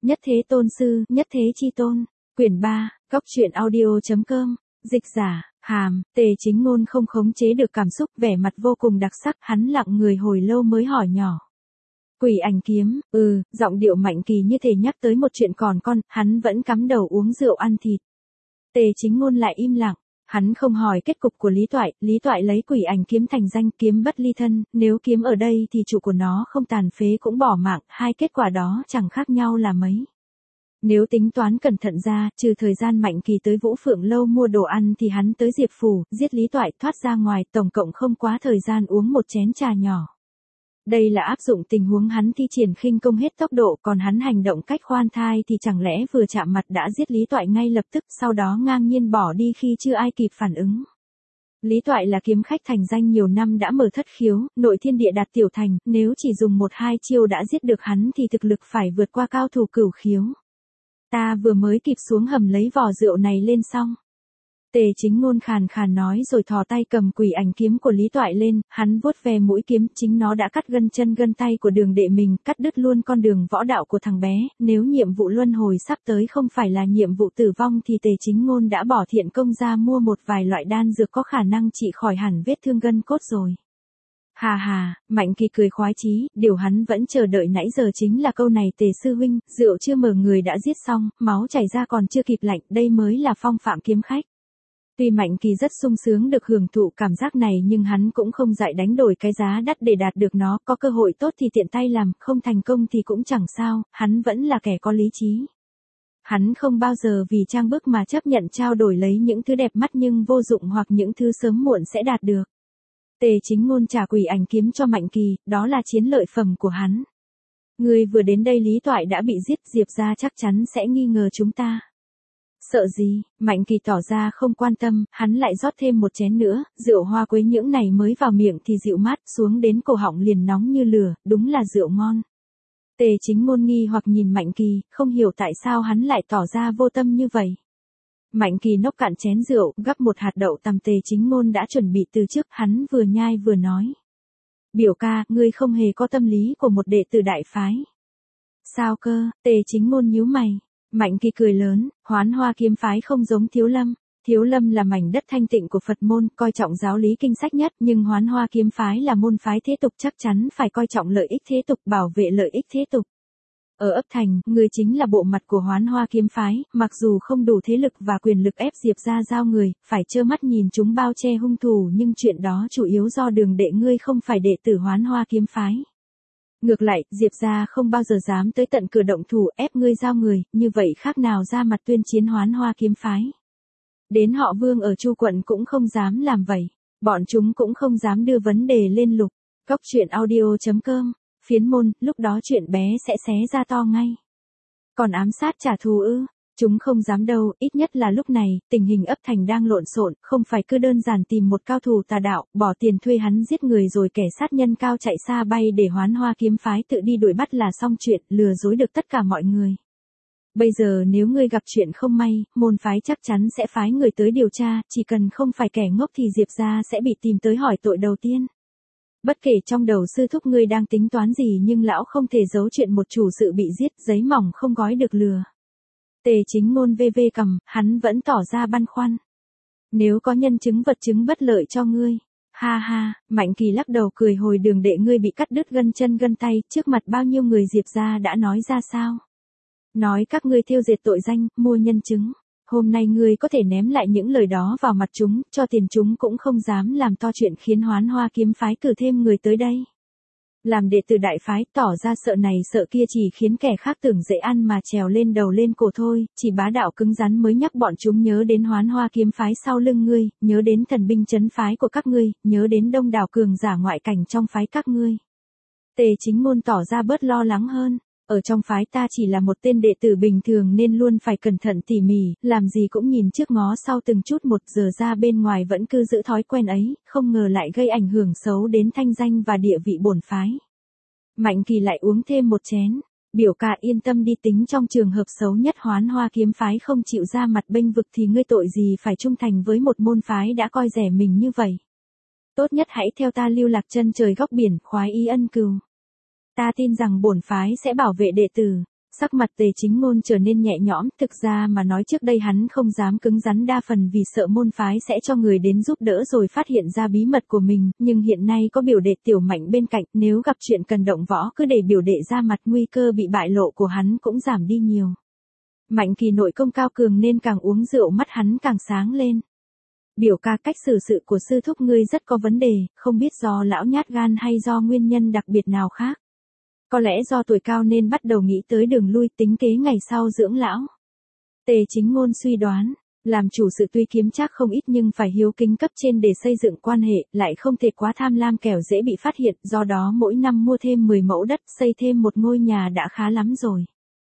Nhất Thế Tôn Sư, Nhất Thế Chi Tôn. Quyển 3, Góc truyện audio.com. Dịch giả, Hàm. Tề Chính Ngôn không khống chế được cảm xúc, vẻ mặt vô cùng đặc sắc, hắn lặng người hồi lâu mới hỏi nhỏ. Quỷ ảnh kiếm, giọng điệu Mạnh Kỳ như thể nhắc tới một chuyện còn con, hắn vẫn cắm đầu uống rượu ăn thịt. Tề Chính Ngôn lại im lặng, hắn không hỏi kết cục của Lý Toại lấy quỷ ảnh kiếm thành danh, kiếm bất ly thân, nếu kiếm ở đây thì chủ của nó không tàn phế cũng bỏ mạng, hai kết quả đó chẳng khác nhau là mấy. Nếu tính toán cẩn thận ra, trừ thời gian Mạnh Kỳ tới Vũ Phượng Lâu mua đồ ăn thì hắn tới Diệp Phủ, giết Lý Toại, thoát ra ngoài, tổng cộng không quá thời gian uống một chén trà nhỏ. Đây là áp dụng tình huống hắn thi triển khinh công hết tốc độ, còn hắn hành động cách khoan thai thì chẳng lẽ vừa chạm mặt đã giết Lý Toại ngay lập tức, sau đó ngang nhiên bỏ đi khi chưa ai kịp phản ứng. Lý Toại là kiếm khách thành danh nhiều năm, đã mở thất khiếu, nội thiên địa đạt tiểu thành, nếu chỉ dùng 1-2 chiêu đã giết được hắn thì thực lực phải vượt qua cao thủ cửu khiếu. Ta vừa mới kịp xuống hầm lấy vò rượu này lên xong. Tề Chính Ngôn khàn khàn nói rồi thò tay cầm quỷ ảnh kiếm của Lý Toại lên, hắn vuốt ve mũi kiếm, chính nó đã cắt gân chân gân tay của Đường đệ mình, cắt đứt luôn con đường võ đạo của thằng bé, nếu nhiệm vụ luân hồi sắp tới không phải là nhiệm vụ tử vong thì Tề Chính Ngôn đã bỏ thiện công ra mua một vài loại đan dược có khả năng trị khỏi hẳn vết thương gân cốt rồi. Hà hà, Mạnh Kỳ cười khoái chí, điều hắn vẫn chờ đợi nãy giờ chính là câu này. Tề sư huynh, rượu chưa mở người đã giết xong, máu chảy ra còn chưa kịp lạnh, đây mới là phong phạm kiếm khách. Tuy Mạnh Kỳ rất sung sướng được hưởng thụ cảm giác này nhưng hắn cũng không dại đánh đổi cái giá đắt để đạt được nó, có cơ hội tốt thì tiện tay làm, không thành công thì cũng chẳng sao, hắn vẫn là kẻ có lý trí. Hắn không bao giờ vì trang bức mà chấp nhận trao đổi lấy những thứ đẹp mắt nhưng vô dụng hoặc những thứ sớm muộn sẽ đạt được. Tề Chính Ngôn trả quỷ ảnh kiếm cho Mạnh Kỳ, đó là chiến lợi phẩm của hắn. Người vừa đến đây Lý Toại đã bị giết, Diệp gia chắc chắn sẽ nghi ngờ chúng ta. Sợ gì, Mạnh Kỳ tỏ ra không quan tâm, hắn lại rót thêm một chén nữa, rượu hoa quế nhưỡng này mới vào miệng thì dịu mát, xuống đến cổ họng liền nóng như lửa, đúng là rượu ngon. Tề Chính Ngôn nghi hoặc nhìn Mạnh Kỳ, không hiểu tại sao hắn lại tỏ ra vô tâm như vậy. Mạnh Kỳ nốc cạn chén rượu, gắp một hạt đậu tằm Tề Chính Ngôn đã chuẩn bị từ trước, hắn vừa nhai vừa nói. Biểu ca, ngươi không hề có tâm lý của một đệ tử đại phái. Sao cơ, Tề Chính Ngôn nhíu mày. Mạnh Kỳ cười lớn, Hoán Hoa kiếm phái không giống Thiếu Lâm. Thiếu Lâm là mảnh đất thanh tịnh của Phật môn, coi trọng giáo lý kinh sách nhất, nhưng Hoán Hoa kiếm phái là môn phái thế tục, chắc chắn phải coi trọng lợi ích thế tục, bảo vệ lợi ích thế tục. Ở ấp thành, người chính là bộ mặt của Hoán Hoa kiếm phái, mặc dù không đủ thế lực và quyền lực ép Diệp gia giao người, phải trơ mắt nhìn chúng bao che hung thủ, nhưng chuyện đó chủ yếu do Đường đệ ngươi không phải đệ tử Hoán Hoa kiếm phái. Ngược lại, Diệp gia không bao giờ dám tới tận cửa động thủ ép ngươi giao người, như vậy khác nào ra mặt tuyên chiến Hoán Hoa kiếm phái. Đến họ Vương ở Chu quận cũng không dám làm vậy, bọn chúng cũng không dám đưa vấn đề lên lục. Góc truyện audio.com. Phiến môn, lúc đó chuyện bé sẽ xé ra to ngay. Còn ám sát trả thù ư? Chúng không dám đâu, ít nhất là lúc này, tình hình ấp thành đang lộn xộn, không phải cứ đơn giản tìm một cao thủ tà đạo, bỏ tiền thuê hắn giết người rồi kẻ sát nhân cao chạy xa bay để Hoán Hoa kiếm phái tự đi đuổi bắt là xong chuyện, lừa dối được tất cả mọi người. Bây giờ nếu ngươi gặp chuyện không may, môn phái chắc chắn sẽ phái người tới điều tra, chỉ cần không phải kẻ ngốc thì Diệp gia sẽ bị tìm tới hỏi tội đầu tiên. Bất kể trong đầu sư thúc ngươi đang tính toán gì nhưng lão không thể giấu chuyện một chủ sự bị giết, giấy mỏng không gói được lừa. Tề Chính Ngôn vê cầm, hắn vẫn tỏ ra băn khoăn. Nếu có nhân chứng vật chứng bất lợi cho ngươi. Ha ha, Mạnh Kỳ lắc đầu cười hồi Đường đệ ngươi bị cắt đứt gân chân gân tay, trước mặt bao nhiêu người Diệp gia đã nói ra sao? Nói các ngươi thêu dệt tội danh, mua nhân chứng. Hôm nay ngươi có thể ném lại những lời đó vào mặt chúng, cho tiền chúng cũng không dám làm to chuyện khiến Hoán Hoa kiếm phái cử thêm người tới đây. Làm đệ tử đại phái tỏ ra sợ này sợ kia chỉ khiến kẻ khác tưởng dễ ăn mà trèo lên đầu lên cổ thôi, chỉ bá đạo cứng rắn mới nhắc bọn chúng nhớ đến Hoán Hoa kiếm phái sau lưng ngươi, nhớ đến thần binh trấn phái của các ngươi, nhớ đến đông đảo cường giả ngoại cảnh trong phái các ngươi. Tề Chính Ngôn tỏ ra bớt lo lắng hơn. Ở trong phái ta chỉ là một tên đệ tử bình thường nên luôn phải cẩn thận tỉ mỉ, làm gì cũng nhìn trước ngó sau từng chút một, giờ ra bên ngoài vẫn cứ giữ thói quen ấy, không ngờ lại gây ảnh hưởng xấu đến thanh danh và địa vị bổn phái. Mạnh Kỳ lại uống thêm một chén, biểu ca yên tâm đi, tính trong trường hợp xấu nhất Hoán Hoa kiếm phái không chịu ra mặt bênh vực thì ngươi tội gì phải trung thành với một môn phái đã coi rẻ mình như vậy. Tốt nhất hãy theo ta lưu lạc chân trời góc biển, khoái ý ân cừu. Ta tin rằng bổn phái sẽ bảo vệ đệ tử. Sắc mặt Tề Chính Ngôn trở nên nhẹ nhõm, thực ra mà nói trước đây hắn không dám cứng rắn đa phần vì sợ môn phái sẽ cho người đến giúp đỡ rồi phát hiện ra bí mật của mình, nhưng hiện nay có biểu đệ Tiểu Mạnh bên cạnh, nếu gặp chuyện cần động võ cứ để biểu đệ ra mặt, nguy cơ bị bại lộ của hắn cũng giảm đi nhiều. Mạnh Kỳ nội công cao cường nên càng uống rượu mắt hắn càng sáng lên. Biểu ca, cách xử sự của sư thúc ngươi rất có vấn đề, không biết do lão nhát gan hay do nguyên nhân đặc biệt nào khác. Có lẽ do tuổi cao nên bắt đầu nghĩ tới đường lui, tính kế ngày sau dưỡng lão. Tề Chính Ngôn suy đoán, làm chủ sự tuy kiếm trác không ít nhưng phải hiếu kính cấp trên để xây dựng quan hệ, lại không thể quá tham lam kẻo dễ bị phát hiện, do đó mỗi năm mua thêm 10 mẫu đất, xây thêm một ngôi nhà đã khá lắm rồi.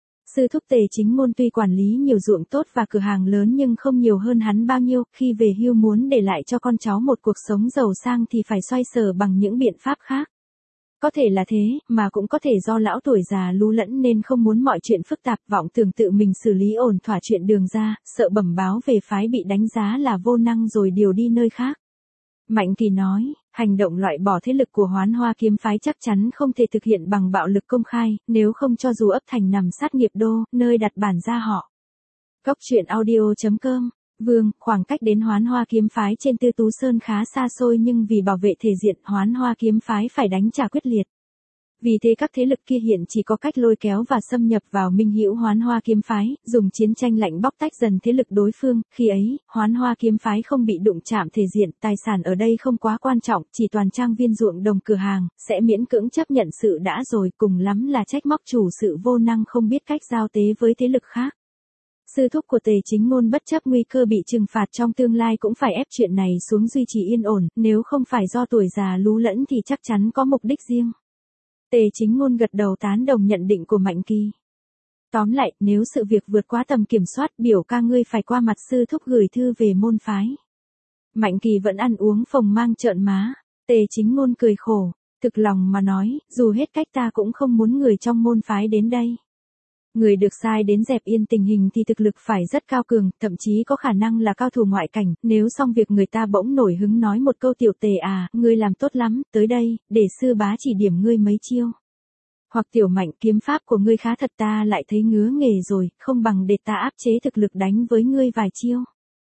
Sư thúc Tề Chính Ngôn tuy quản lý nhiều ruộng tốt và cửa hàng lớn nhưng không nhiều hơn hắn bao nhiêu, khi về hưu muốn để lại cho con cháu một cuộc sống giàu sang thì phải xoay sở bằng những biện pháp khác. Có thể là thế, mà cũng có thể do lão tuổi già lú lẫn nên không muốn mọi chuyện phức tạp, vọng tưởng tự mình xử lý ổn thỏa chuyện đường ra, sợ bẩm báo về phái bị đánh giá là vô năng rồi điều đi nơi khác. Mạnh Kỳ nói, hành động loại bỏ thế lực của Hoán Hoa kiếm phái chắc chắn không thể thực hiện bằng bạo lực công khai, nếu không cho dù ấp thành nằm sát nghiệp đô, nơi đặt bản gia họ. Cốc truyện audio.com. Vương, khoảng cách đến Hoán Hoa kiếm phái trên Tư Tú Sơn khá xa xôi nhưng vì bảo vệ thể diện, Hoán Hoa kiếm phái phải đánh trả quyết liệt. Vì thế các thế lực kia hiện chỉ có cách lôi kéo và xâm nhập vào minh hữu Hoán Hoa kiếm phái, dùng chiến tranh lạnh bóc tách dần thế lực đối phương, khi ấy, Hoán Hoa kiếm phái không bị đụng chạm thể diện, tài sản ở đây không quá quan trọng, chỉ toàn trang viên ruộng đồng cửa hàng, sẽ miễn cưỡng chấp nhận sự đã rồi, cùng lắm là trách móc chủ sự vô năng không biết cách giao tế với thế lực khác. Sư thúc của Tề Chính Ngôn bất chấp nguy cơ bị trừng phạt trong tương lai cũng phải ép chuyện này xuống duy trì yên ổn, nếu không phải do tuổi già lú lẫn thì chắc chắn có mục đích riêng. Tề Chính Ngôn gật đầu tán đồng nhận định của Mạnh Kỳ. Tóm lại, nếu sự việc vượt quá tầm kiểm soát, biểu ca ngươi phải qua mặt sư thúc gửi thư về môn phái. Mạnh Kỳ vẫn ăn uống phồng mang trợn má. Tề Chính Ngôn cười khổ, thực lòng mà nói, dù hết cách ta cũng không muốn người trong môn phái đến đây. Người được sai đến dẹp yên tình hình thì thực lực phải rất cao cường, thậm chí có khả năng là cao thủ ngoại cảnh, nếu xong việc người ta bỗng nổi hứng nói một câu tiểu Tề à, ngươi làm tốt lắm, tới đây, để sư bá chỉ điểm ngươi mấy chiêu. Hoặc tiểu Mạnh, kiếm pháp của ngươi khá thật, ta lại thấy ngứa nghề rồi, không bằng để ta áp chế thực lực đánh với ngươi vài chiêu.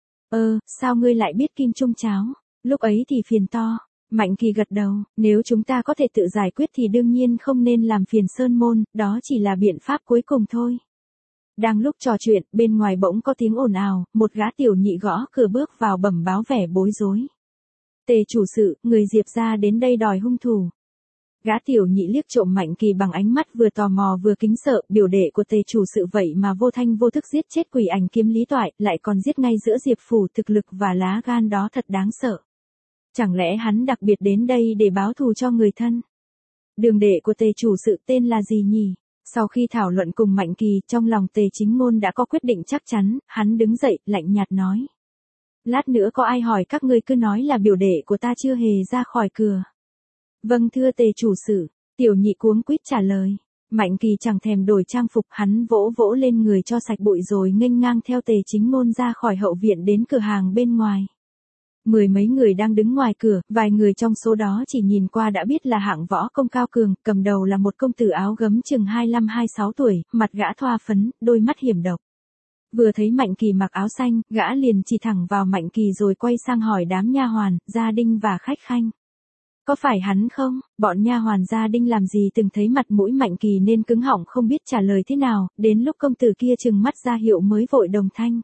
Sao ngươi lại biết kim trung cháo, lúc ấy thì phiền to. Mạnh Kỳ gật đầu, nếu chúng ta có thể tự giải quyết thì đương nhiên không nên làm phiền Sơn Môn, đó chỉ là biện pháp cuối cùng thôi. Đang lúc trò chuyện, bên ngoài bỗng có tiếng ồn ào, một gã tiểu nhị gõ cửa bước vào bẩm báo vẻ bối rối. Tề chủ sự, người Diệp gia đến đây đòi hung thủ. Gã tiểu nhị liếc trộm Mạnh Kỳ bằng ánh mắt vừa tò mò vừa kính sợ, biểu đệ của Tề chủ sự vậy mà vô thanh vô thức giết chết Quỷ Ảnh Kiếm Lý Toại, lại còn giết ngay giữa Diệp phủ, thực lực và lá gan đó thật đáng sợ. Chẳng lẽ hắn đặc biệt đến đây để báo thù cho người thân? Đường đệ của Tề chủ sự tên là gì nhỉ? Sau khi thảo luận cùng Mạnh Kỳ, trong lòng Tề Chính Ngôn đã có quyết định chắc chắn, hắn đứng dậy, lạnh nhạt nói. Lát nữa có ai hỏi các ngươi cứ nói là biểu đệ của ta chưa hề ra khỏi cửa. Vâng thưa Tề chủ sự, tiểu nhị cuống quýt trả lời. Mạnh Kỳ chẳng thèm đổi trang phục, hắn vỗ vỗ lên người cho sạch bụi rồi nghênh ngang theo Tề Chính Ngôn ra khỏi hậu viện đến cửa hàng bên ngoài. Mười mấy người đang đứng ngoài cửa, vài người trong số đó chỉ nhìn qua đã biết là hạng võ công cao cường, cầm đầu là một công tử áo gấm chừng 25-26 tuổi, mặt gã thoa phấn, đôi mắt hiểm độc. Vừa thấy Mạnh Kỳ mặc áo xanh, gã liền chỉ thẳng vào Mạnh Kỳ rồi quay sang hỏi đám nha hoàn, gia đình và khách khanh. Có phải hắn không? Bọn nha hoàn gia đình làm gì từng thấy mặt mũi Mạnh Kỳ nên cứng họng không biết trả lời thế nào, đến lúc công tử kia trừng mắt ra hiệu mới vội đồng thanh.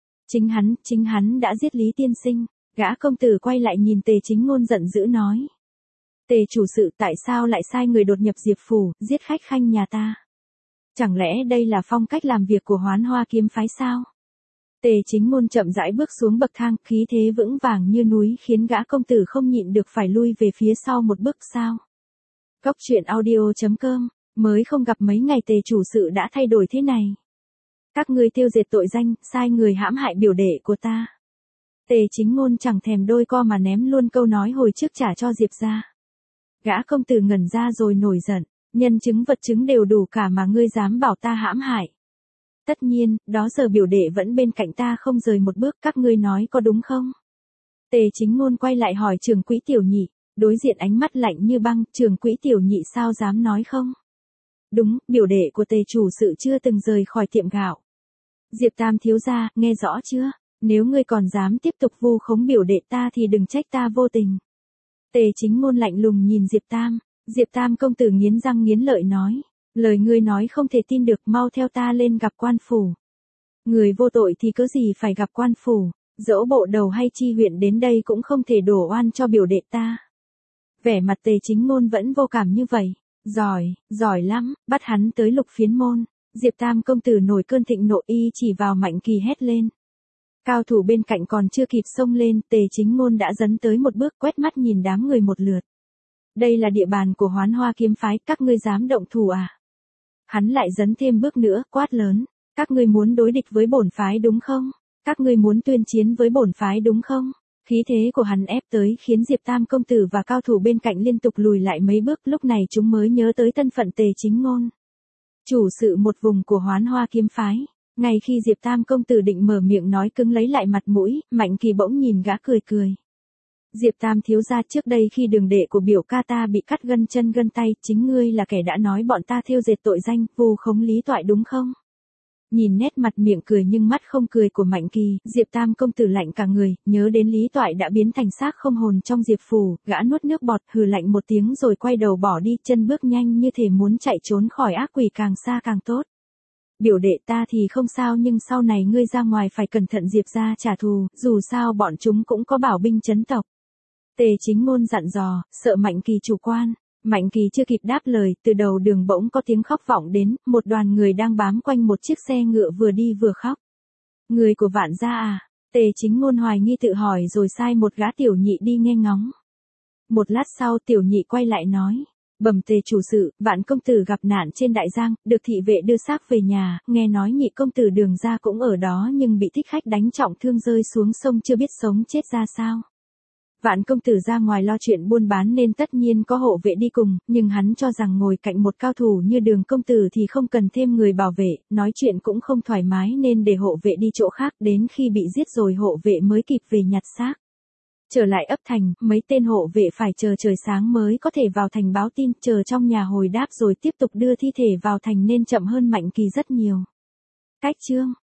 Chính hắn đã giết Lý tiên sinh. Gã công tử quay lại nhìn Tề Chính Ngôn giận dữ nói. Tề chủ sự, tại sao lại sai người đột nhập Diệp phủ, giết khách khanh nhà ta? Chẳng lẽ đây là phong cách làm việc của Hoán Hoa kiếm phái sao? Tề Chính Ngôn chậm rãi bước xuống bậc thang, khí thế vững vàng như núi khiến gã công tử không nhịn được phải lui về phía sau một bước sao. Cốc truyện audio.com, mới không gặp mấy ngày Tề chủ sự đã thay đổi thế này. Các ngươi tiêu diệt tội danh, sai người hãm hại biểu đệ của ta. Tề Chính Ngôn chẳng thèm đôi co mà ném luôn câu nói hồi trước trả cho Diệp ra. Gã công tử ngẩn ra rồi nổi giận, nhân chứng vật chứng đều đủ cả mà ngươi dám bảo ta hãm hại. Tất nhiên, đó giờ biểu đệ vẫn bên cạnh ta không rời một bước, các ngươi nói có đúng không? Tề Chính Ngôn quay lại hỏi trưởng quỹ tiểu nhị, đối diện ánh mắt lạnh như băng, trưởng quỹ tiểu nhị sao dám nói không? Đúng, biểu đệ của Tề chủ sự chưa từng rời khỏi tiệm gạo. Diệp Tam thiếu gia, nghe rõ chưa? Nếu ngươi còn dám tiếp tục vu khống biểu đệ ta thì đừng trách ta vô tình. Tề Chính Ngôn lạnh lùng nhìn Diệp Tam. Diệp Tam công tử nghiến răng nghiến lợi nói. Lời ngươi nói không thể tin được, mau theo ta lên gặp quan phủ. Người vô tội thì có gì phải gặp quan phủ, dẫu bộ đầu hay chi huyện đến đây cũng không thể đổ oan cho biểu đệ ta. Vẻ mặt Tề Chính Ngôn vẫn vô cảm như vậy. Giỏi lắm, bắt hắn tới Lục Phiến môn. Diệp Tam công tử nổi cơn thịnh nộ, y chỉ vào Mạnh Kỳ hét lên. Cao thủ bên cạnh còn chưa kịp xông lên, Tề Chính Ngôn đã dấn tới một bước, quét mắt nhìn đám người một lượt. Đây là địa bàn của Hoán Hoa kiếm phái, các ngươi dám động thủ à? Hắn lại dấn thêm bước nữa, quát lớn. Các ngươi muốn đối địch với bổn phái đúng không? Các ngươi muốn tuyên chiến với bổn phái đúng không? Khí thế của hắn ép tới khiến Diệp Tam công tử và cao thủ bên cạnh liên tục lùi lại mấy bước, lúc này chúng mới nhớ tới thân phận Tề Chính Ngôn. Chủ sự một vùng của Hoán Hoa kiếm phái. Ngay khi Diệp Tam công tử định mở miệng nói cứng lấy lại mặt mũi, Mạnh Kỳ bỗng nhìn gã cười cười. Diệp Tam thiếu gia, trước đây khi đường đệ của biểu ca ta bị cắt gân chân gân tay, chính ngươi là kẻ đã nói bọn ta thêu dệt tội danh, vu khống Lý Toại đúng không? Nhìn nét mặt miệng cười nhưng mắt không cười của Mạnh Kỳ, Diệp Tam công tử lạnh cả người, nhớ đến Lý Toại đã biến thành xác không hồn trong Diệp phủ, gã nuốt nước bọt, hừ lạnh một tiếng rồi quay đầu bỏ đi, chân bước nhanh như thể muốn chạy trốn khỏi ác quỷ, càng xa càng tốt. Biểu đệ ta thì không sao, nhưng sau này ngươi ra ngoài phải cẩn thận Diệp gia trả thù, dù sao bọn chúng cũng có bảo binh trấn tộc. Tề Chính Ngôn dặn dò, sợ Mạnh Kỳ chủ quan. Mạnh Kỳ chưa kịp đáp lời, từ đầu đường bỗng có tiếng khóc vọng đến, một đoàn người đang bám quanh một chiếc xe ngựa vừa đi vừa khóc. Người của Vạn gia à? Tề Chính Ngôn hoài nghi tự hỏi rồi sai một gã tiểu nhị đi nghe ngóng. Một lát sau tiểu nhị quay lại nói. Bẩm Tề chủ sự, Vạn công tử gặp nạn trên đại giang, được thị vệ đưa xác về nhà, nghe nói nhị công tử Đường gia cũng ở đó nhưng bị thích khách đánh trọng thương rơi xuống sông, chưa biết sống chết ra sao. Vạn công tử ra ngoài lo chuyện buôn bán nên tất nhiên có hộ vệ đi cùng, nhưng hắn cho rằng ngồi cạnh một cao thủ như Đường công tử thì không cần thêm người bảo vệ, nói chuyện cũng không thoải mái nên để hộ vệ đi chỗ khác, đến khi bị giết rồi hộ vệ mới kịp về nhặt xác. Trở lại ấp thành, mấy tên hộ vệ phải chờ trời sáng mới có thể vào thành báo tin, chờ trong nhà hồi đáp rồi tiếp tục đưa thi thể vào thành nên chậm hơn Mạnh Kỳ rất nhiều. Cách chương